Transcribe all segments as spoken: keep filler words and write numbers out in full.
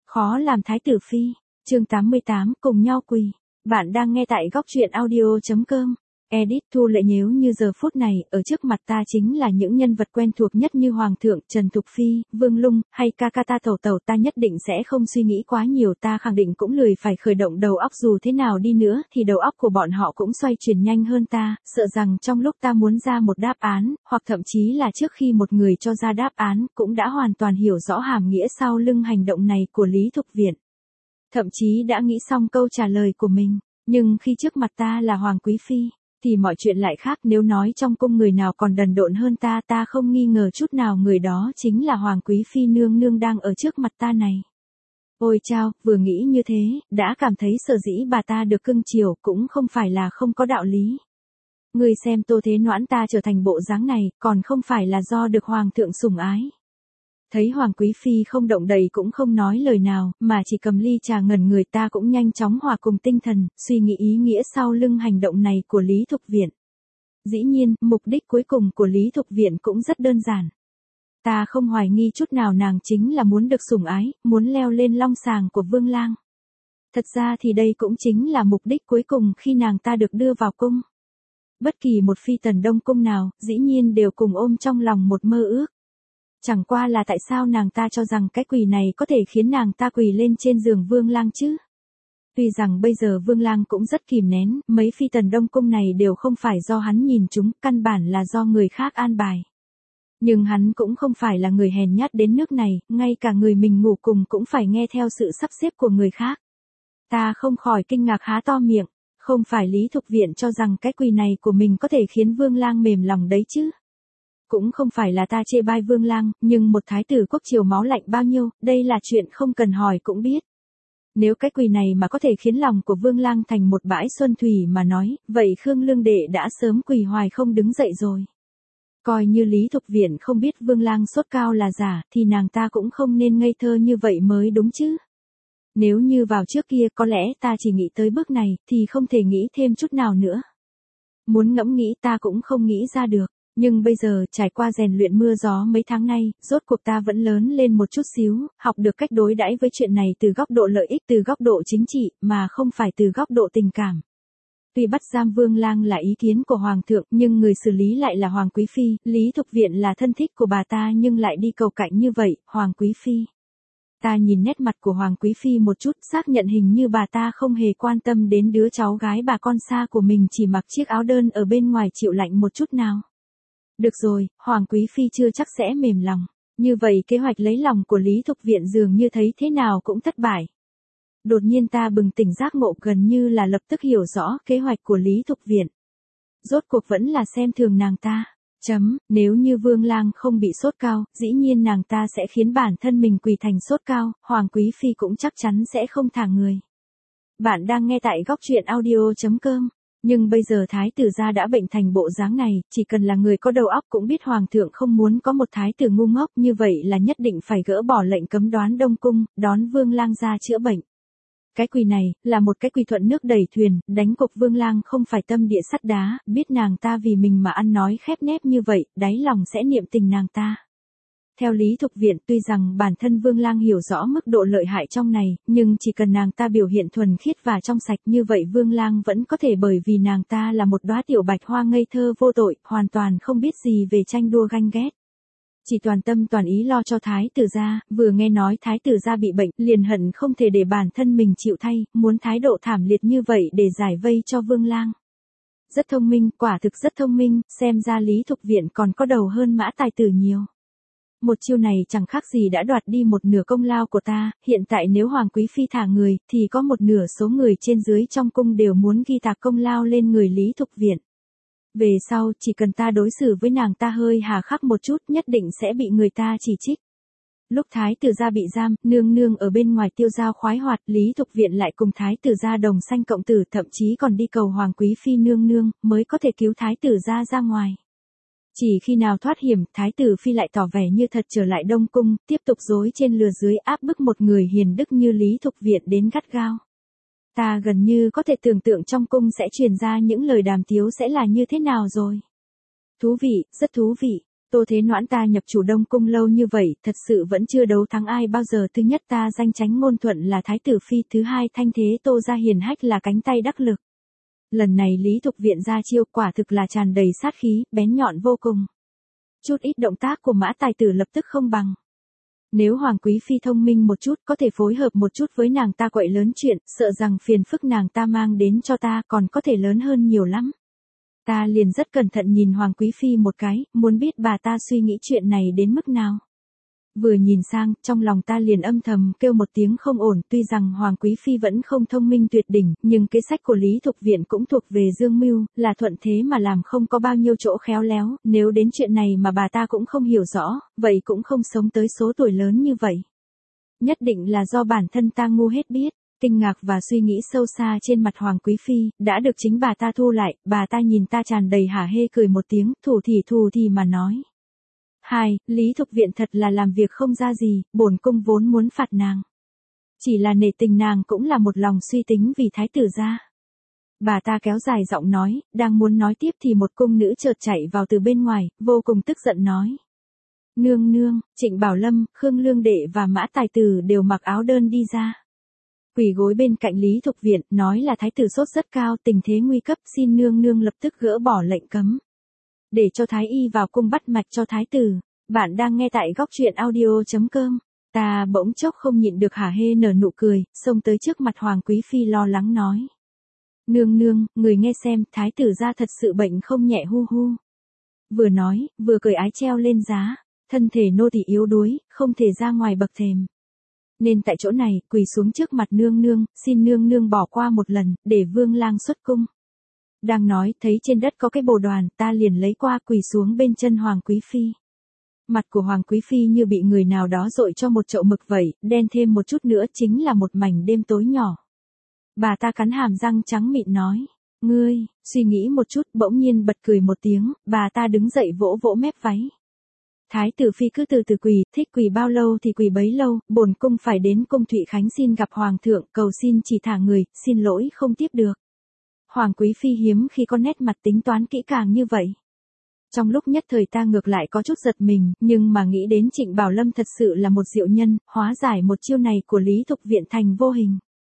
Khó làm thái tử phi, chương tám mươi tám, cùng nhau quỳ. Bạn đang nghe tại góc truyện audio.com. Edit Thu Lệ nếu như giờ phút này, ở trước mặt ta chính là những nhân vật quen thuộc nhất như Hoàng thượng, Trần Thục Phi, Vương Lung, hay ca ca ta tẩu tẩu, ta nhất định sẽ không suy nghĩ quá nhiều, ta khẳng định cũng lười phải khởi động đầu óc, dù thế nào đi nữa thì đầu óc của bọn họ cũng xoay chuyển nhanh hơn ta, sợ rằng trong lúc ta muốn ra một đáp án, hoặc thậm chí là trước khi một người cho ra đáp án, cũng đã hoàn toàn hiểu rõ hàm nghĩa sau lưng hành động này của Lý Thục Viễn. Thậm chí đã nghĩ xong câu trả lời của mình, nhưng khi trước mặt ta là Hoàng Quý Phi, thì mọi chuyện lại khác. Nếu nói trong cung người nào còn đần độn hơn ta, ta không nghi ngờ chút nào người đó chính là Hoàng Quý Phi nương nương đang ở trước mặt ta này. Ôi chao, vừa nghĩ như thế, đã cảm thấy sở dĩ bà ta được cưng chiều cũng không phải là không có đạo lý. Người xem Tô Thế Noãn ta trở thành bộ dáng này, còn không phải là do được Hoàng thượng sủng ái. Thấy Hoàng Quý Phi không động đậy cũng không nói lời nào, mà chỉ cầm ly trà ngẩn người, ta cũng nhanh chóng hòa cùng tinh thần, suy nghĩ ý nghĩa sau lưng hành động này của Lý Thục Viễn. Dĩ nhiên, mục đích cuối cùng của Lý Thục Viễn cũng rất đơn giản. Ta không hoài nghi chút nào nàng chính là muốn được sủng ái, muốn leo lên long sàng của Vương Lang. Thật ra thì đây cũng chính là mục đích cuối cùng khi nàng ta được đưa vào cung. Bất kỳ một phi tần Đông cung nào, dĩ nhiên đều cùng ôm trong lòng một mơ ước. Chẳng qua là tại sao nàng ta cho rằng cái quỳ này có thể khiến nàng ta quỳ lên trên giường Vương Lang chứ? Tuy rằng bây giờ Vương Lang cũng rất kìm nén, mấy phi tần Đông cung này đều không phải do hắn nhìn chúng, căn bản là do người khác an bài. Nhưng hắn cũng không phải là người hèn nhát đến nước này, ngay cả người mình ngủ cùng cũng phải nghe theo sự sắp xếp của người khác. Ta không khỏi kinh ngạc há to miệng, không phải Lý Thục Viễn cho rằng cái quỳ này của mình có thể khiến Vương Lang mềm lòng đấy chứ? Cũng không phải là ta chê bai Vương Lang, nhưng một thái tử quốc triều máu lạnh bao nhiêu, đây là chuyện không cần hỏi cũng biết. Nếu cái quỳ này mà có thể khiến lòng của Vương Lang thành một bãi xuân thủy mà nói, vậy Khương Lương Đệ đã sớm quỳ hoài không đứng dậy rồi. Coi như Lý Thục Viễn không biết Vương Lang sốt cao là giả, thì nàng ta cũng không nên ngây thơ như vậy mới đúng chứ. Nếu như vào trước kia có lẽ ta chỉ nghĩ tới bước này, thì không thể nghĩ thêm chút nào nữa. Muốn ngẫm nghĩ ta cũng không nghĩ ra được. Nhưng bây giờ, trải qua rèn luyện mưa gió mấy tháng nay, rốt cuộc ta vẫn lớn lên một chút xíu, học được cách đối đãi với chuyện này từ góc độ lợi ích, từ góc độ chính trị, mà không phải từ góc độ tình cảm. Tuy bắt giam Vương Lang là ý kiến của Hoàng thượng, nhưng người xử lý lại là Hoàng Quý Phi, Lý Thục Viễn là thân thích của bà ta nhưng lại đi cầu cạnh như vậy, Hoàng Quý Phi. Ta nhìn nét mặt của Hoàng Quý Phi một chút, xác nhận hình như bà ta không hề quan tâm đến đứa cháu gái bà con xa của mình chỉ mặc chiếc áo đơn ở bên ngoài chịu lạnh một chút nào. Được rồi, Hoàng Quý Phi chưa chắc sẽ mềm lòng. Như vậy kế hoạch lấy lòng của Lý Thục Viễn dường như thấy thế nào cũng thất bại. Đột nhiên ta bừng tỉnh giác ngộ, gần như là lập tức hiểu rõ kế hoạch của Lý Thục Viễn. Rốt cuộc vẫn là xem thường nàng ta. Chấm, nếu như Vương Lang không bị sốt cao, dĩ nhiên nàng ta sẽ khiến bản thân mình quỳ thành sốt cao, Hoàng Quý Phi cũng chắc chắn sẽ không thả người. Bạn đang nghe tại góc truyện audio.com. Nhưng bây giờ thái tử gia đã bệnh thành bộ dáng này, chỉ cần là người có đầu óc cũng biết Hoàng thượng không muốn có một thái tử ngu ngốc, như vậy là nhất định phải gỡ bỏ lệnh cấm đoán Đông cung, đón Vương Lang ra chữa bệnh. Cái quỳ này, là một cái quỳ thuận nước đẩy thuyền, đánh cục Vương Lang không phải tâm địa sắt đá, biết nàng ta vì mình mà ăn nói khép nép như vậy, đáy lòng sẽ niệm tình nàng ta. Theo Lý Thục Viễn, tuy rằng bản thân Vương Lang hiểu rõ mức độ lợi hại trong này, nhưng chỉ cần nàng ta biểu hiện thuần khiết và trong sạch như vậy, Vương Lang vẫn có thể, bởi vì nàng ta là một đóa tiểu bạch hoa ngây thơ vô tội, hoàn toàn không biết gì về tranh đua ganh ghét. Chỉ toàn tâm toàn ý lo cho thái tử gia, vừa nghe nói thái tử gia bị bệnh, liền hận không thể để bản thân mình chịu thay, muốn thái độ thảm liệt như vậy để giải vây cho Vương Lang. Rất thông minh, quả thực rất thông minh, xem ra Lý Thục Viễn còn có đầu hơn Mã Tài Tử nhiều. Một chiêu này chẳng khác gì đã đoạt đi một nửa công lao của ta, hiện tại nếu Hoàng Quý Phi thả người, thì có một nửa số người trên dưới trong cung đều muốn ghi tạc công lao lên người Lý Thục Viễn. Về sau, chỉ cần ta đối xử với nàng ta hơi hà khắc một chút, nhất định sẽ bị người ta chỉ trích. Lúc thái tử gia bị giam, nương nương ở bên ngoài tiêu dao khoái hoạt, Lý Thục Viễn lại cùng thái tử gia đồng sanh cộng tử, thậm chí còn đi cầu Hoàng Quý Phi nương nương, mới có thể cứu thái tử gia ra ngoài. Chỉ khi nào thoát hiểm, thái tử phi lại tỏ vẻ như thật trở lại Đông cung, tiếp tục dối trên lừa dưới áp bức một người hiền đức như Lý Thục Viễn đến gắt gao. Ta gần như có thể tưởng tượng trong cung sẽ truyền ra những lời đàm tiếu sẽ là như thế nào rồi. Thú vị, rất thú vị. Tô Thế Noãn ta nhập chủ Đông Cung lâu như vậy, thật sự vẫn chưa đấu thắng ai bao giờ. Thứ nhất ta danh chánh ngôn thuận là thái tử phi, thứ hai thanh thế Tô gia hiền hách là cánh tay đắc lực. Lần này Lý Thục Viện ra chiêu quả thực là tràn đầy sát khí, bén nhọn vô cùng. Chút ít động tác của Mã tài tử lập tức không bằng. Nếu Hoàng Quý Phi thông minh một chút, có thể phối hợp một chút với nàng ta quậy lớn chuyện, sợ rằng phiền phức nàng ta mang đến cho ta còn có thể lớn hơn nhiều lắm. Ta liền rất cẩn thận nhìn Hoàng Quý Phi một cái, muốn biết bà ta suy nghĩ chuyện này đến mức nào. Vừa nhìn sang, trong lòng ta liền âm thầm kêu một tiếng không ổn, tuy rằng Hoàng Quý Phi vẫn không thông minh tuyệt đỉnh, nhưng kế sách của Lý Thục Viện cũng thuộc về dương mưu, là thuận thế mà làm, không có bao nhiêu chỗ khéo léo, nếu đến chuyện này mà bà ta cũng không hiểu rõ, vậy cũng không sống tới số tuổi lớn như vậy. Nhất định là do bản thân ta ngu hết biết. Kinh ngạc và suy nghĩ sâu xa trên mặt Hoàng Quý Phi, đã được chính bà ta thu lại, bà ta nhìn ta tràn đầy hả hê cười một tiếng, thủ thì thù thì mà nói. Hai, Lý Thục Viện thật là làm việc không ra gì, bổn cung vốn muốn phạt nàng. Chỉ là nể tình nàng cũng là một lòng suy tính vì thái tử gia. Bà ta kéo dài giọng nói, đang muốn nói tiếp thì một cung nữ chợt chạy vào từ bên ngoài, vô cùng tức giận nói. Nương nương, Trịnh Bảo Lâm, Khương Lương Đệ và Mã Tài Tử đều mặc áo đơn đi ra. Quỳ gối bên cạnh Lý Thục Viện, nói là thái tử sốt rất cao, tình thế nguy cấp, xin nương nương lập tức gỡ bỏ lệnh cấm. Để cho thái y vào cung bắt mạch cho thái tử. Bạn đang nghe tại góc truyện audio chấm com. Ta bỗng chốc không nhịn được hả hê nở nụ cười, xông tới trước mặt Hoàng Quý Phi lo lắng nói. Nương nương, người nghe xem, thái tử gia thật sự bệnh không nhẹ hu hu. Vừa nói, vừa cởi ái treo lên giá, thân thể nô tỳ yếu đuối, không thể ra ngoài bậc thềm. Nên tại chỗ này, quỳ xuống trước mặt nương nương, xin nương nương bỏ qua một lần, để vương lang xuất cung. Đang nói, thấy trên đất có cái bồ đoàn, ta liền lấy qua quỳ xuống bên chân Hoàng Quý Phi. Mặt của Hoàng Quý Phi như bị người nào đó dội cho một chậu mực vậy, đen thêm một chút nữa chính là một mảnh đêm tối nhỏ. Bà ta cắn hàm răng trắng mịn nói, ngươi, suy nghĩ một chút, bỗng nhiên bật cười một tiếng, bà ta đứng dậy vỗ vỗ mép váy. Thái tử phi cứ từ từ quỳ, thích quỳ bao lâu thì quỳ bấy lâu, bổn cung phải đến cung Thụy Khánh xin gặp hoàng thượng, cầu xin chỉ thả người, xin lỗi không tiếp được. Hoàng Quý Phi hiếm khi có nét mặt tính toán kỹ càng như vậy. Trong lúc nhất thời ta ngược lại có chút giật mình, nhưng mà nghĩ đến Trịnh Bảo Lâm thật sự là một diệu nhân, hóa giải một chiêu này của Lý Thục Viện thành vô hình.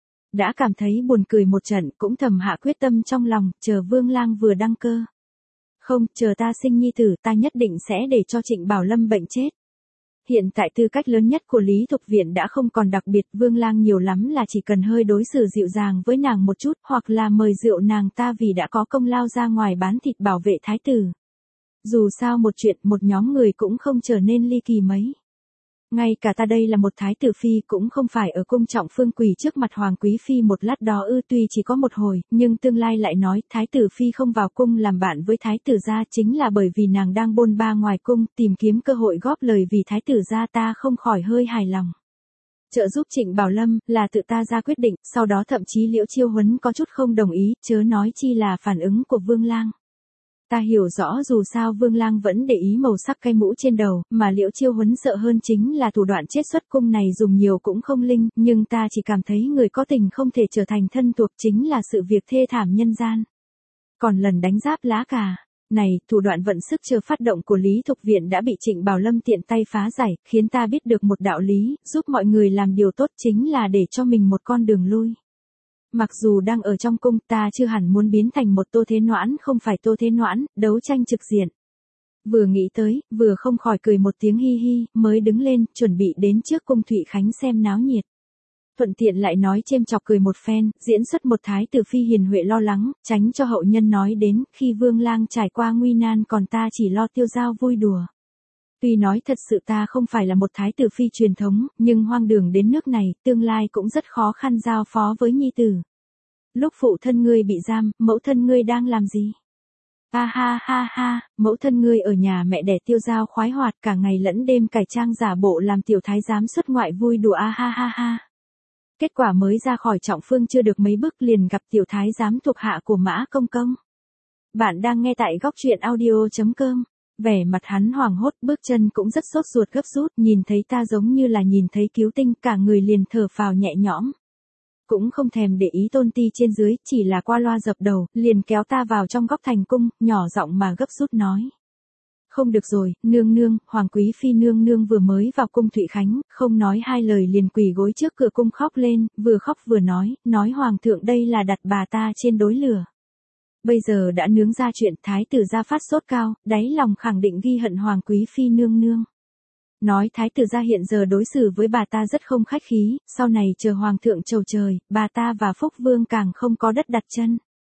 Đã cảm thấy buồn cười một trận, cũng thầm hạ quyết tâm trong lòng, chờ Vương Lang vừa đăng cơ. Không, chờ ta sinh nhi tử, ta nhất định sẽ để cho Trịnh Bảo Lâm bệnh chết. Hiện tại tư cách lớn nhất của Lý Thục Viện đã không còn đặc biệt, Vương Lang nhiều lắm là chỉ cần hơi đối xử dịu dàng với nàng một chút, hoặc là mời rượu nàng ta vì đã có công lao ra ngoài bán thịt bảo vệ thái tử. Dù sao một chuyện, một nhóm người cũng không trở nên ly kỳ mấy. Ngay cả ta đây là một thái tử phi cũng không phải ở cung trọng phương quỳ trước mặt Hoàng Quý Phi một lát đó ư, tuy chỉ có một hồi, nhưng tương lai lại nói thái tử phi không vào cung làm bạn với thái tử gia chính là bởi vì nàng đang bôn ba ngoài cung tìm kiếm cơ hội góp lời vì thái tử gia, ta không khỏi hơi hài lòng. Trợ giúp Trịnh Bảo Lâm là tự ta ra quyết định, sau đó thậm chí Liễu Chiêu Huấn có chút không đồng ý, chớ nói chi là phản ứng của Vương Lang. Ta hiểu rõ dù sao Vương Lang vẫn để ý màu sắc cây mũ trên đầu, mà Liễu Chiêu Huấn sợ hơn chính là thủ đoạn chiết xuất cung này dùng nhiều cũng không linh, nhưng ta chỉ cảm thấy người có tình không thể trở thành thân thuộc chính là sự việc thê thảm nhân gian. Còn lần đánh giáp lá cà này, thủ đoạn vận sức chờ phát động của Lý Thục Viện đã bị Trịnh Bảo Lâm tiện tay phá giải, khiến ta biết được một đạo lý, giúp mọi người làm điều tốt chính là để cho mình một con đường lui. Mặc dù đang ở trong cung, ta chưa hẳn muốn biến thành một Tô Thế Noãn, không phải Tô Thế Noãn, đấu tranh trực diện. Vừa nghĩ tới, vừa không khỏi cười một tiếng hi hi, mới đứng lên, chuẩn bị đến trước cung Thụy Khánh xem náo nhiệt. Thuận tiện lại nói chêm chọc cười một phen, diễn xuất một thái tử phi hiền huệ lo lắng, tránh cho hậu nhân nói đến, khi Vương Lang trải qua nguy nan còn ta chỉ lo tiêu dao vui đùa. Tuy nói thật sự ta không phải là một thái tử phi truyền thống, nhưng hoang đường đến nước này, tương lai cũng rất khó khăn giao phó với nhi tử. Lúc phụ thân ngươi bị giam, mẫu thân ngươi đang làm gì? Ha ha ha ha, mẫu thân ngươi ở nhà mẹ đẻ tiêu dao khoái hoạt cả ngày lẫn đêm cải trang giả bộ làm tiểu thái giám xuất ngoại vui đùa a ha ha ha. Kết quả mới ra khỏi trọng phương chưa được mấy bước liền gặp tiểu thái giám thuộc hạ của Mã Công Công. Bạn đang nghe tại góc truyện audio chấm com. Vẻ mặt hắn hoảng hốt, bước chân cũng rất sốt ruột gấp rút, nhìn thấy ta giống như là nhìn thấy cứu tinh, cả người liền thở phào nhẹ nhõm. Cũng không thèm để ý tôn ti trên dưới, chỉ là qua loa dập đầu, liền kéo ta vào trong góc thành cung, nhỏ giọng mà gấp rút nói. Không được rồi, nương nương, Hoàng quý phi nương nương vừa mới vào cung Thụy Khánh, không nói hai lời liền quỳ gối trước cửa cung khóc lên, vừa khóc vừa nói, nói Hoàng thượng đây là đặt bà ta trên đối lửa. Bây giờ đã nướng ra chuyện thái tử gia phát sốt cao, đáy lòng khẳng định ghi hận Hoàng quý phi nương nương. Nói thái tử gia hiện giờ đối xử với bà ta rất không khách khí, sau này chờ Hoàng thượng chầu trời, bà ta và Phúc Vương càng không có đất đặt chân.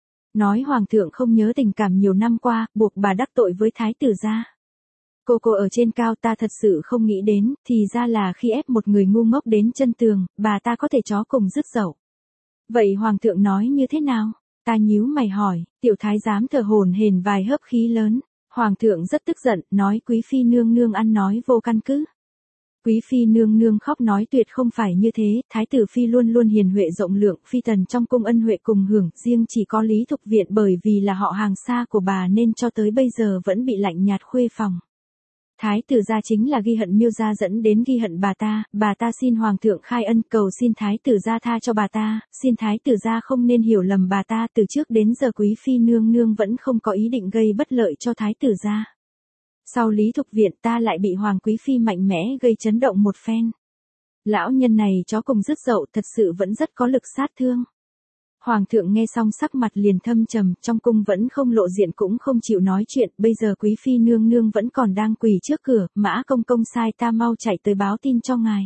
Nói Hoàng thượng không nhớ tình cảm nhiều năm qua, buộc bà đắc tội với thái tử gia. Cô cô ở trên cao ta thật sự không nghĩ đến, thì ra là khi ép một người ngu ngốc đến chân tường, bà ta có thể chó cùng dứt dậu. Vậy Hoàng thượng nói như thế nào? Ta nhíu mày hỏi, tiểu thái giám thở hổn hển vài hớp khí lớn. Hoàng thượng rất tức giận, nói quý phi nương nương ăn nói vô căn cứ. Quý phi nương nương khóc nói tuyệt không phải như thế, thái tử phi luôn luôn hiền huệ rộng lượng, phi tần trong cung ân huệ cùng hưởng, riêng chỉ có Lý Thục Viện bởi vì là họ hàng xa của bà nên cho tới bây giờ vẫn bị lạnh nhạt khuê phòng. Thái tử gia chính là ghi hận Miêu gia dẫn đến ghi hận bà ta, bà ta xin Hoàng thượng khai ân cầu xin thái tử gia tha cho bà ta, xin thái tử gia không nên hiểu lầm bà ta, từ trước đến giờ quý phi nương nương vẫn không có ý định gây bất lợi cho thái tử gia. Sau Lý Thục Viện ta lại bị Hoàng quý phi mạnh mẽ gây chấn động một phen. Lão nhân này chó cùng dứt dậu thật sự vẫn rất có lực sát thương. Hoàng thượng nghe xong sắc mặt liền thâm trầm, trong cung vẫn không lộ diện cũng không chịu nói chuyện, bây giờ quý phi nương nương vẫn còn đang quỳ trước cửa, Mã công công sai ta mau chạy tới báo tin cho ngài.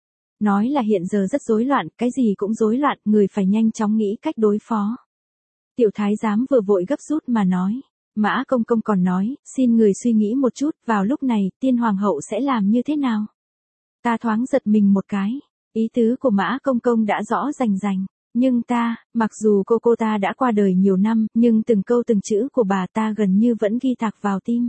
Nói là hiện giờ rất rối loạn, cái gì cũng rối loạn, người phải nhanh chóng nghĩ cách đối phó. Tiểu thái giám vừa vội gấp rút mà nói. Mã công công còn nói, xin người suy nghĩ một chút, vào lúc này, tiên hoàng hậu sẽ làm như thế nào? Ta thoáng giật mình một cái, ý tứ của Mã công công đã rõ rành rành. Nhưng ta, mặc dù cô cô ta đã qua đời nhiều năm, nhưng từng câu từng chữ của bà ta gần như vẫn ghi tạc vào tim.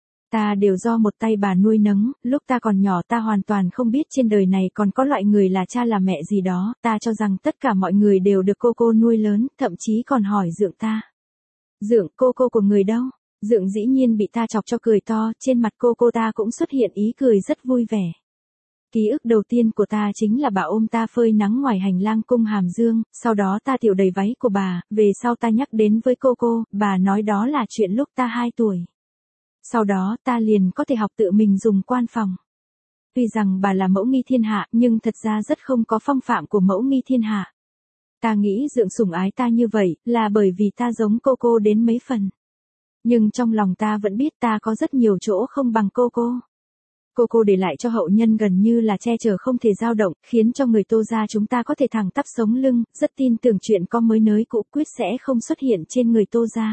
Ta đều do một tay bà nuôi nấng, lúc ta còn nhỏ ta hoàn toàn không biết trên đời này còn có loại người là cha là mẹ gì đó, ta cho rằng tất cả mọi người đều được cô cô nuôi lớn, thậm chí còn hỏi Dượng ta. Dượng cô cô của người đâu? Dượng dĩ nhiên bị ta chọc cho cười to, trên mặt cô cô ta cũng xuất hiện ý cười rất vui vẻ. Ký ức đầu tiên của ta chính là bà ôm ta phơi nắng ngoài hành lang cung Hàm Dương, sau đó ta tiểu đầy váy của bà, về sau ta nhắc đến với cô cô, bà nói đó là chuyện lúc ta hai tuổi. Sau đó ta liền có thể học tự mình dùng quan phòng. Tuy rằng bà là mẫu nghi thiên hạ, nhưng thật ra rất không có phong phạm của mẫu nghi thiên hạ. Ta nghĩ Dượng sủng ái ta như vậy, là bởi vì ta giống cô cô đến mấy phần. Nhưng trong lòng ta vẫn biết ta có rất nhiều chỗ không bằng cô cô. Cô cô để lại cho hậu nhân gần như là che chở không thể dao động, khiến cho người Tô gia chúng ta có thể thẳng tắp sống lưng, rất tin tưởng chuyện có mới nới cũ quyết sẽ không xuất hiện trên người Tô gia.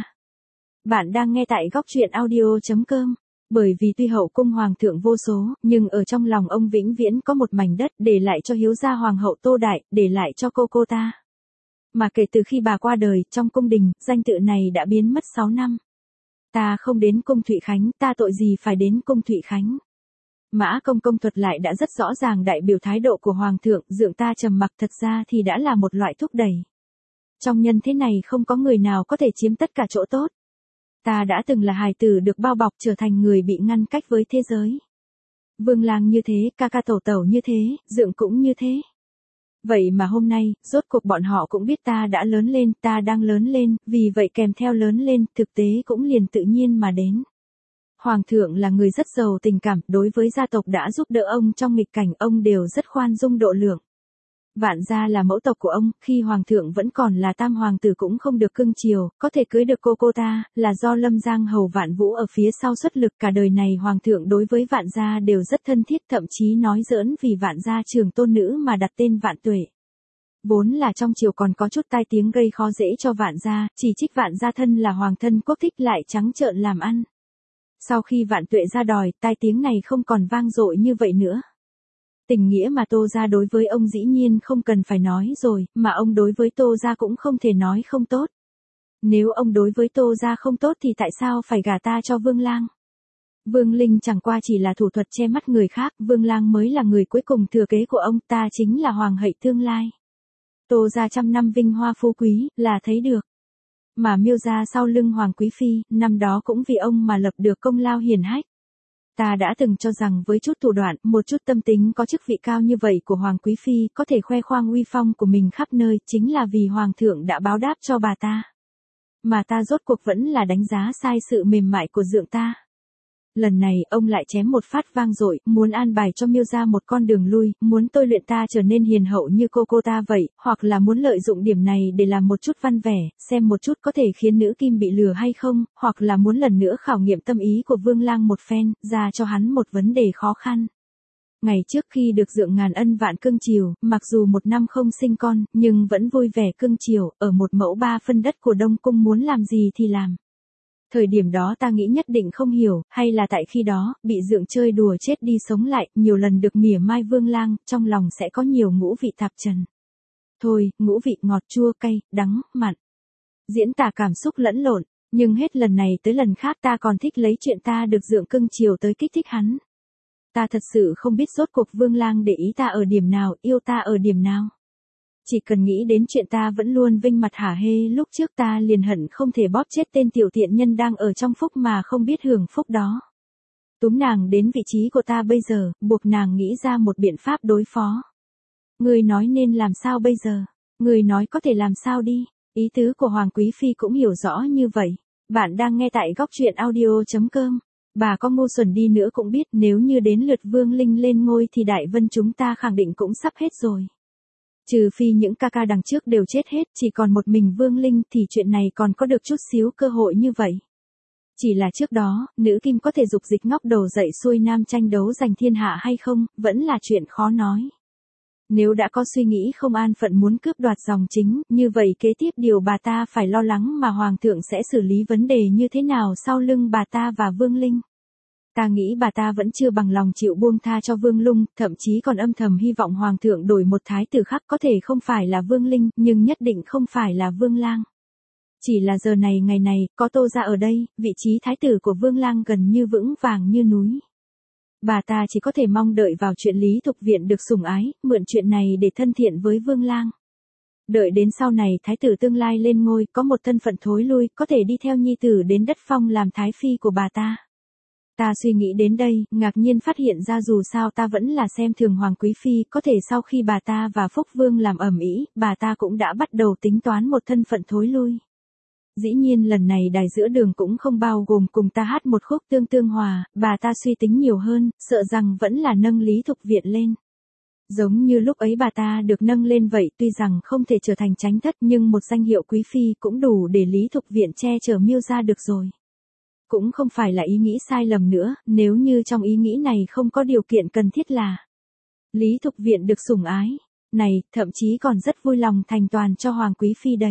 Bạn đang nghe tại góc truyện audio chấm com. Bởi vì tuy hậu cung hoàng thượng vô số, nhưng ở trong lòng ông vĩnh viễn có một mảnh đất để lại cho hiếu gia hoàng hậu Tô Đại, để lại cho cô cô ta. Mà kể từ khi bà qua đời, trong cung đình, danh tự này đã biến mất sáu năm. Ta không đến cung Thụy Khánh, ta tội gì phải đến cung Thụy Khánh. Mã công công thuật lại đã rất rõ ràng đại biểu thái độ của hoàng thượng, Dượng ta trầm mặc thật ra thì đã là một loại thúc đẩy. Trong nhân thế này không có người nào có thể chiếm tất cả chỗ tốt. Ta đã từng là hài tử được bao bọc trở thành người bị ngăn cách với thế giới. Vương lang như thế, ca ca tẩu tẩu như thế, Dượng cũng như thế. Vậy mà hôm nay, rốt cuộc bọn họ cũng biết ta đã lớn lên, ta đang lớn lên, vì vậy kèm theo lớn lên, thực tế cũng liền tự nhiên mà đến. Hoàng thượng là người rất giàu tình cảm, đối với gia tộc đã giúp đỡ ông trong nghịch cảnh, ông đều rất khoan dung độ lượng. Vạn gia là mẫu tộc của ông, khi hoàng thượng vẫn còn là tam hoàng tử cũng không được cưng chiều, có thể cưới được cô cô ta, là do Lâm Giang hầu Vạn Vũ ở phía sau xuất lực, cả đời này hoàng thượng đối với Vạn gia đều rất thân thiết, thậm chí nói giỡn vì Vạn gia trường tôn nữ mà đặt tên Vạn Tuệ. Vốn là trong triều còn có chút tai tiếng gây khó dễ cho Vạn gia, chỉ trích Vạn gia thân là hoàng thân quốc thích lại trắng trợn làm ăn. Sau khi Vạn Tuệ ra đòi, tai tiếng này không còn vang dội như vậy nữa. Tình nghĩa mà Tô gia đối với ông dĩ nhiên không cần phải nói rồi, mà ông đối với Tô gia cũng không thể nói không tốt. Nếu ông đối với Tô gia không tốt thì tại sao phải gả ta cho Vương Lang? Vương Linh chẳng qua chỉ là thủ thuật che mắt người khác, Vương Lang mới là người cuối cùng thừa kế của ông, ta chính là hoàng hậu tương lai. Tô gia trăm năm vinh hoa phú quý, là thấy được. Mà Miêu gia sau lưng Hoàng Quý Phi, năm đó cũng vì ông mà lập được công lao hiển hách. Ta đã từng cho rằng với chút thủ đoạn, một chút tâm tính có chức vị cao như vậy của Hoàng Quý Phi, có thể khoe khoang uy phong của mình khắp nơi, chính là vì Hoàng thượng đã báo đáp cho bà ta. Mà ta rốt cuộc vẫn là đánh giá sai sự mềm mại của Dượng ta. Lần này ông lại chém một phát vang dội, muốn an bài cho Miêu gia một con đường lui, muốn tôi luyện ta trở nên hiền hậu như cô cô ta vậy, hoặc là muốn lợi dụng điểm này để làm một chút văn vẻ, xem một chút có thể khiến nữ kim bị lừa hay không, hoặc là muốn lần nữa khảo nghiệm tâm ý của Vương Lang một phen, ra cho hắn một vấn đề khó khăn. Ngày trước khi được Dượng ngàn ân vạn cưng chiều, mặc dù một năm không sinh con, nhưng vẫn vui vẻ cưng chiều, ở một mẫu ba phân đất của Đông Cung muốn làm gì thì làm. Thời điểm đó ta nghĩ nhất định không hiểu, hay là tại khi đó, bị Dượng chơi đùa chết đi sống lại, nhiều lần được mỉa mai Vương Lang, trong lòng sẽ có nhiều ngũ vị tạp trần. Thôi, ngũ vị ngọt chua cay, đắng, mặn. Diễn tả cảm xúc lẫn lộn, nhưng hết lần này tới lần khác ta còn thích lấy chuyện ta được Dượng cưng chiều tới kích thích hắn. Ta thật sự không biết rốt cuộc Vương Lang để ý ta ở điểm nào, yêu ta ở điểm nào. Chỉ cần nghĩ đến chuyện ta vẫn luôn vinh mặt hả hê lúc trước ta liền hận không thể bóp chết tên tiểu tiện nhân đang ở trong phúc mà không biết hưởng phúc đó. Túm nàng đến vị trí của ta bây giờ, buộc nàng nghĩ ra một biện pháp đối phó. Người nói nên làm sao bây giờ? Người nói có thể làm sao đi? Ý tứ của Hoàng Quý Phi cũng hiểu rõ như vậy. Bạn đang nghe tại góc truyện audio chấm com. Bà có ngu xuẩn đi nữa cũng biết nếu như đến lượt Vương Linh lên ngôi thì Đại Vân chúng ta khẳng định cũng sắp hết rồi. Trừ phi những ca ca đằng trước đều chết hết, chỉ còn một mình Vương Linh thì chuyện này còn có được chút xíu cơ hội như vậy. Chỉ là trước đó, nữ kim có thể dục dịch ngóc đầu dậy xuôi nam tranh đấu giành thiên hạ hay không, vẫn là chuyện khó nói. Nếu đã có suy nghĩ không an phận muốn cướp đoạt dòng chính, như vậy kế tiếp điều bà ta phải lo lắng mà Hoàng thượng sẽ xử lý vấn đề như thế nào sau lưng bà ta và Vương Linh. Ta nghĩ bà ta vẫn chưa bằng lòng chịu buông tha cho Vương Lung, thậm chí còn âm thầm hy vọng Hoàng thượng đổi một thái tử khác có thể không phải là Vương Linh, nhưng nhất định không phải là Vương Lang. Chỉ là giờ này ngày này, có Tô gia ở đây, vị trí thái tử của Vương Lang gần như vững vàng như núi. Bà ta chỉ có thể mong đợi vào chuyện Lý Thục Viện được sủng ái, mượn chuyện này để thân thiện với Vương Lang. Đợi đến sau này thái tử tương lai lên ngôi, có một thân phận thối lui, có thể đi theo nhi tử đến đất phong làm thái phi của bà ta. Ta suy nghĩ đến đây, ngạc nhiên phát hiện ra dù sao ta vẫn là xem thường Hoàng Quý Phi, có thể sau khi bà ta và Phúc Vương làm ầm ĩ, bà ta cũng đã bắt đầu tính toán một thân phận thối lui. Dĩ nhiên lần này đài giữa đường cũng không bao gồm cùng ta hát một khúc tương tương hòa, bà ta suy tính nhiều hơn, sợ rằng vẫn là nâng Lý Thục Viện lên. Giống như lúc ấy bà ta được nâng lên vậy, tuy rằng không thể trở thành chánh thất nhưng một danh hiệu quý phi cũng đủ để Lý Thục Viện che chở Miêu gia được rồi. Cũng không phải là ý nghĩ sai lầm nữa, nếu như trong ý nghĩ này không có điều kiện cần thiết là Lý Thục Viện được sủng ái, này, thậm chí còn rất vui lòng thành toàn cho Hoàng Quý Phi đấy.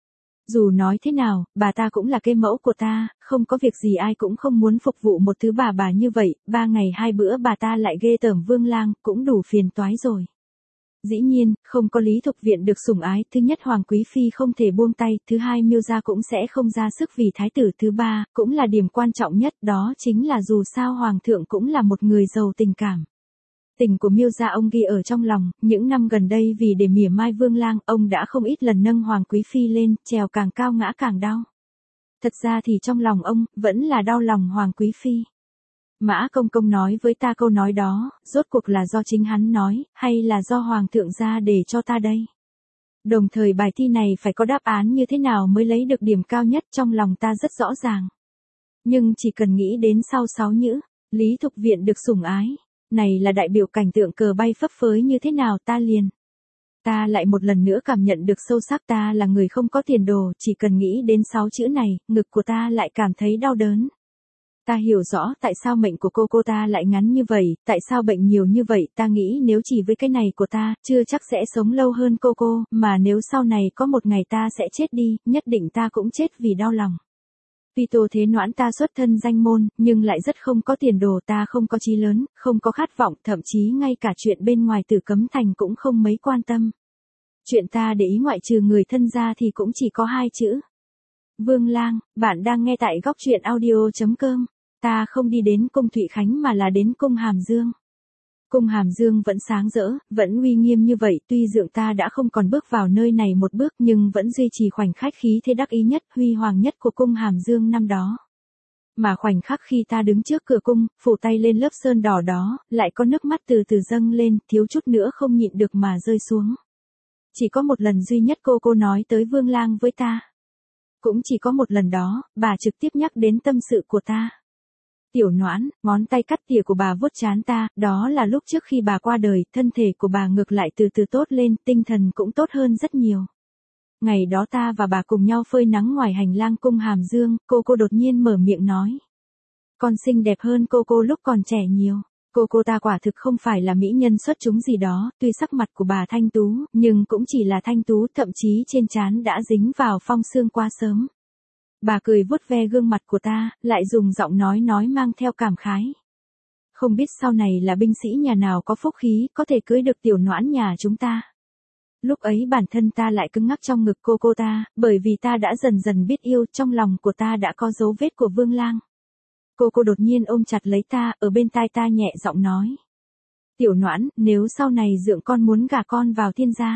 Dù nói thế nào, bà ta cũng là cái mẫu của ta, không có việc gì ai cũng không muốn phục vụ một thứ bà bà như vậy, ba ngày hai bữa bà ta lại ghê tởm Vương Lang, cũng đủ phiền toái rồi. Dĩ nhiên, không có Lý Thục Viện được sủng ái, thứ nhất Hoàng Quý Phi không thể buông tay, thứ hai Miêu gia cũng sẽ không ra sức vì thái tử, thứ ba, cũng là điểm quan trọng nhất, đó chính là dù sao Hoàng thượng cũng là một người giàu tình cảm. Tình của Miêu gia ông ghi ở trong lòng, những năm gần đây vì để mỉa mai Vương Lang, ông đã không ít lần nâng Hoàng Quý Phi lên, trèo càng cao ngã càng đau. Thật ra thì trong lòng ông, vẫn là đau lòng Hoàng Quý Phi. Mã Công Công nói với ta câu nói đó, rốt cuộc là do chính hắn nói, hay là do Hoàng thượng ra để cho ta đây? Đồng thời bài thi này phải có đáp án như thế nào mới lấy được điểm cao nhất trong lòng ta rất rõ ràng. Nhưng chỉ cần nghĩ đến sau sáu nhữ, Lý Thục Viện được sủng ái, này là đại biểu cảnh tượng cờ bay phấp phới như thế nào ta liền. Ta lại một lần nữa cảm nhận được sâu sắc ta là người không có tiền đồ, chỉ cần nghĩ đến sáu chữ này, ngực của ta lại cảm thấy đau đớn. Ta hiểu rõ tại sao mệnh của cô cô ta lại ngắn như vậy, tại sao bệnh nhiều như vậy, ta nghĩ nếu chỉ với cái này của ta, chưa chắc sẽ sống lâu hơn cô cô, mà nếu sau này có một ngày ta sẽ chết đi, nhất định ta cũng chết vì đau lòng. Tuy Tô Thế Noãn ta xuất thân danh môn, nhưng lại rất không có tiền đồ, ta không có chí lớn, không có khát vọng, thậm chí ngay cả chuyện bên ngoài Tử Cấm Thành cũng không mấy quan tâm. Chuyện ta để ý ngoại trừ người thân ra thì cũng chỉ có hai chữ. Vương Lang, bạn đang nghe tại góc truyện audio chấm com. Ta không đi đến cung Thụy Khánh mà là đến cung Hàm Dương. Cung Hàm Dương vẫn sáng rỡ, vẫn uy nghiêm như vậy, tuy Dượng ta đã không còn bước vào nơi này một bước nhưng vẫn duy trì khoảnh khắc khí thế đắc ý nhất, huy hoàng nhất của cung Hàm Dương năm đó. Mà khoảnh khắc khi ta đứng trước cửa cung, phủ tay lên lớp sơn đỏ đó, lại có nước mắt từ từ dâng lên, thiếu chút nữa không nhịn được mà rơi xuống. Chỉ có một lần duy nhất cô cô nói tới Vương Lang với ta. Cũng chỉ có một lần đó, bà trực tiếp nhắc đến tâm sự của ta. Tiểu Noãn, ngón tay cắt tỉa của bà vuốt trán ta, đó là lúc trước khi bà qua đời, thân thể của bà ngược lại từ từ tốt lên, tinh thần cũng tốt hơn rất nhiều. Ngày đó ta và bà cùng nhau phơi nắng ngoài hành lang cung Hàm Dương, cô cô đột nhiên mở miệng nói. Con xinh đẹp hơn cô cô lúc còn trẻ nhiều. Cô cô ta quả thực không phải là mỹ nhân xuất chúng gì đó, tuy sắc mặt của bà thanh tú, nhưng cũng chỉ là thanh tú, thậm chí trên trán đã dính vào phong sương quá sớm. Bà cười vuốt ve gương mặt của ta, lại dùng giọng nói nói mang theo cảm khái. Không biết sau này là binh sĩ nhà nào có phúc khí, có thể cưới được Tiểu Noãn nhà chúng ta. Lúc ấy bản thân ta lại cứng ngắc trong ngực cô cô ta, bởi vì ta đã dần dần biết yêu, trong lòng của ta đã có dấu vết của Vương Lang. Cô cô đột nhiên ôm chặt lấy ta, ở bên tai ta nhẹ giọng nói. Tiểu Noãn, nếu sau này dượng con muốn gả con vào thiên gia,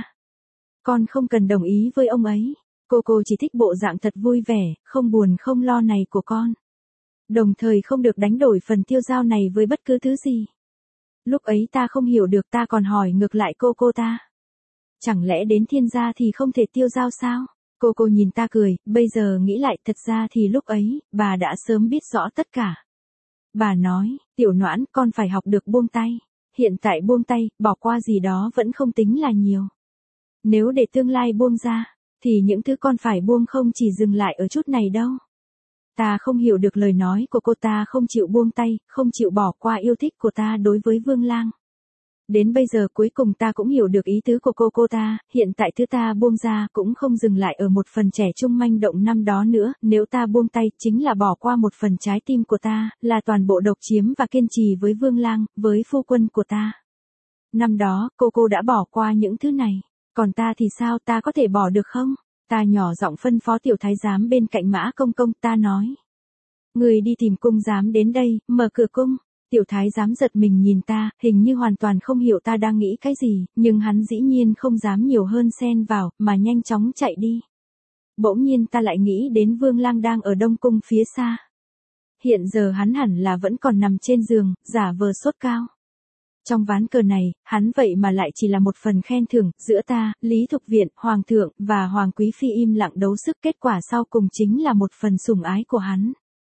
con không cần đồng ý với ông ấy. Cô cô chỉ thích bộ dạng thật vui vẻ, không buồn không lo này của con. Đồng thời không được đánh đổi phần tiêu dao này với bất cứ thứ gì. Lúc ấy ta không hiểu được, ta còn hỏi ngược lại cô cô ta. Chẳng lẽ đến thiên gia thì không thể tiêu dao sao? Cô cô nhìn ta cười, bây giờ nghĩ lại thật ra thì lúc ấy, bà đã sớm biết rõ tất cả. Bà nói, Tiểu Noãn, con phải học được buông tay. Hiện tại buông tay, bỏ qua gì đó vẫn không tính là nhiều. Nếu để tương lai buông ra, thì những thứ con phải buông không chỉ dừng lại ở chút này đâu. Ta không hiểu được lời nói của cô ta, không chịu buông tay, không chịu bỏ qua yêu thích của ta đối với Vương Lang. Đến bây giờ cuối cùng ta cũng hiểu được ý tứ của cô cô ta, hiện tại thứ ta buông ra cũng không dừng lại ở một phần trẻ trung manh động năm đó nữa, nếu ta buông tay chính là bỏ qua một phần trái tim của ta, là toàn bộ độc chiếm và kiên trì với Vương Lang, với phu quân của ta. Năm đó, cô cô đã bỏ qua những thứ này, còn ta thì sao, ta có thể bỏ được không? Ta nhỏ giọng phân phó tiểu thái giám bên cạnh Mã Công Công, ta nói. Người đi tìm cung giám đến đây, mở cửa cung. Tiểu thái giám giật mình nhìn ta, hình như hoàn toàn không hiểu ta đang nghĩ cái gì, nhưng hắn dĩ nhiên không dám nhiều hơn xen vào, mà nhanh chóng chạy đi. Bỗng nhiên ta lại nghĩ đến Vương Lang đang ở Đông Cung phía xa. Hiện giờ hắn hẳn là vẫn còn nằm trên giường, giả vờ sốt cao. Trong ván cờ này, hắn vậy mà lại chỉ là một phần khen thưởng, giữa ta, Lý Thục Viện, Hoàng thượng, và Hoàng Quý Phi im lặng đấu sức, kết quả sau cùng chính là một phần sủng ái của hắn.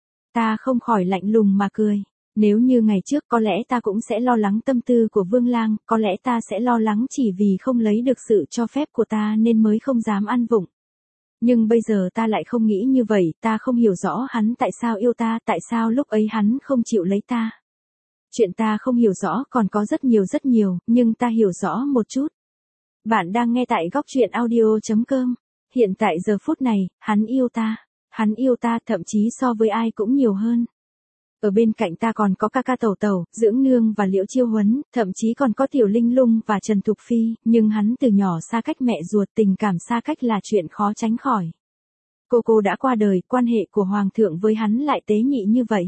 Ta không khỏi lạnh lùng mà cười. Nếu như ngày trước có lẽ ta cũng sẽ lo lắng tâm tư của Vương Lang, có lẽ ta sẽ lo lắng chỉ vì không lấy được sự cho phép của ta nên mới không dám ăn vụng. Nhưng bây giờ ta lại không nghĩ như vậy, ta không hiểu rõ hắn tại sao yêu ta, tại sao lúc ấy hắn không chịu lấy ta. Chuyện ta không hiểu rõ còn có rất nhiều rất nhiều, nhưng ta hiểu rõ một chút. Bạn đang nghe tại góc truyện audio chấm com. Hiện tại giờ phút này, hắn yêu ta. Hắn yêu ta thậm chí so với ai cũng nhiều hơn. Ở bên cạnh ta còn có ca ca Tẩu Tẩu, Dưỡng Nương và Liễu Chiêu Huấn, thậm chí còn có Tiểu Linh Lung và Trần Thục Phi, nhưng hắn từ nhỏ xa cách mẹ ruột, tình cảm xa cách là chuyện khó tránh khỏi. Cô cô đã qua đời, quan hệ của Hoàng thượng với hắn lại tế nhị như vậy.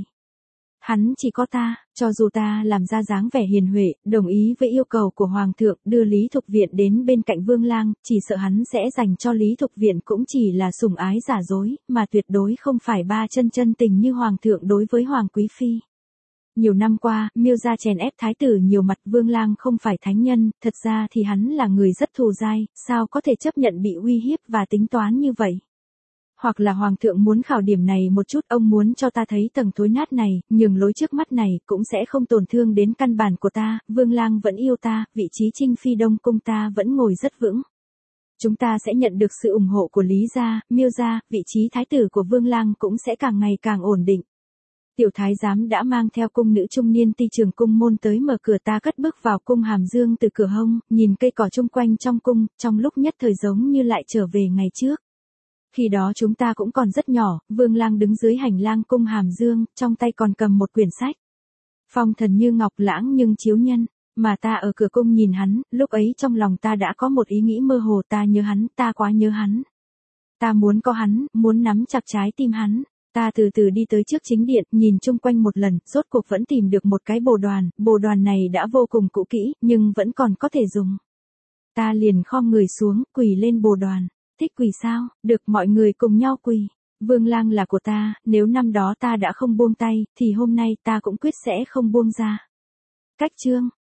Hắn chỉ có ta, cho dù ta làm ra dáng vẻ hiền huệ, đồng ý với yêu cầu của Hoàng thượng đưa Lý Thục Viện đến bên cạnh Vương Lang, chỉ sợ hắn sẽ dành cho Lý Thục Viện cũng chỉ là sủng ái giả dối, mà tuyệt đối không phải ba chân chân tình như Hoàng thượng đối với Hoàng Quý Phi. Nhiều năm qua, Miêu gia chèn ép thái tử nhiều mặt, Vương Lang không phải thánh nhân, thật ra thì hắn là người rất thù dai, sao có thể chấp nhận bị uy hiếp và tính toán như vậy. Hoặc là Hoàng thượng muốn khảo điểm này một chút, ông muốn cho ta thấy tầng thối nát này, nhường lối trước mắt này, cũng sẽ không tổn thương đến căn bản của ta, Vương Lang vẫn yêu ta, vị trí Trinh Phi Đông Cung ta vẫn ngồi rất vững. Chúng ta sẽ nhận được sự ủng hộ của Lý gia, Miêu gia, vị trí thái tử của Vương Lang cũng sẽ càng ngày càng ổn định. Tiểu thái giám đã mang theo cung nữ trung niên ti trường cung môn tới mở cửa, ta cất bước vào cung Hàm Dương từ cửa hông, nhìn cây cỏ chung quanh trong cung, trong lúc nhất thời giống như lại trở về ngày trước. Khi đó chúng ta cũng còn rất nhỏ, Vương Lang đứng dưới hành lang cung Hàm Dương, trong tay còn cầm một quyển sách. Phong thần như ngọc, lãng nhưng chiếu nhân, mà ta ở cửa cung nhìn hắn, lúc ấy trong lòng ta đã có một ý nghĩ mơ hồ, ta nhớ hắn, ta quá nhớ hắn. Ta muốn có hắn, muốn nắm chặt trái tim hắn. Ta từ từ đi tới trước chính điện, nhìn chung quanh một lần, rốt cuộc vẫn tìm được một cái bồ đoàn, bồ đoàn này đã vô cùng cũ kỹ, nhưng vẫn còn có thể dùng. Ta liền khom người xuống, quỳ lên bồ đoàn. Thích quỳ sao? Được, mọi người cùng nhau quỳ. Vương Lang là của ta, nếu năm đó ta đã không buông tay, thì hôm nay ta cũng quyết sẽ không buông ra. Cách chương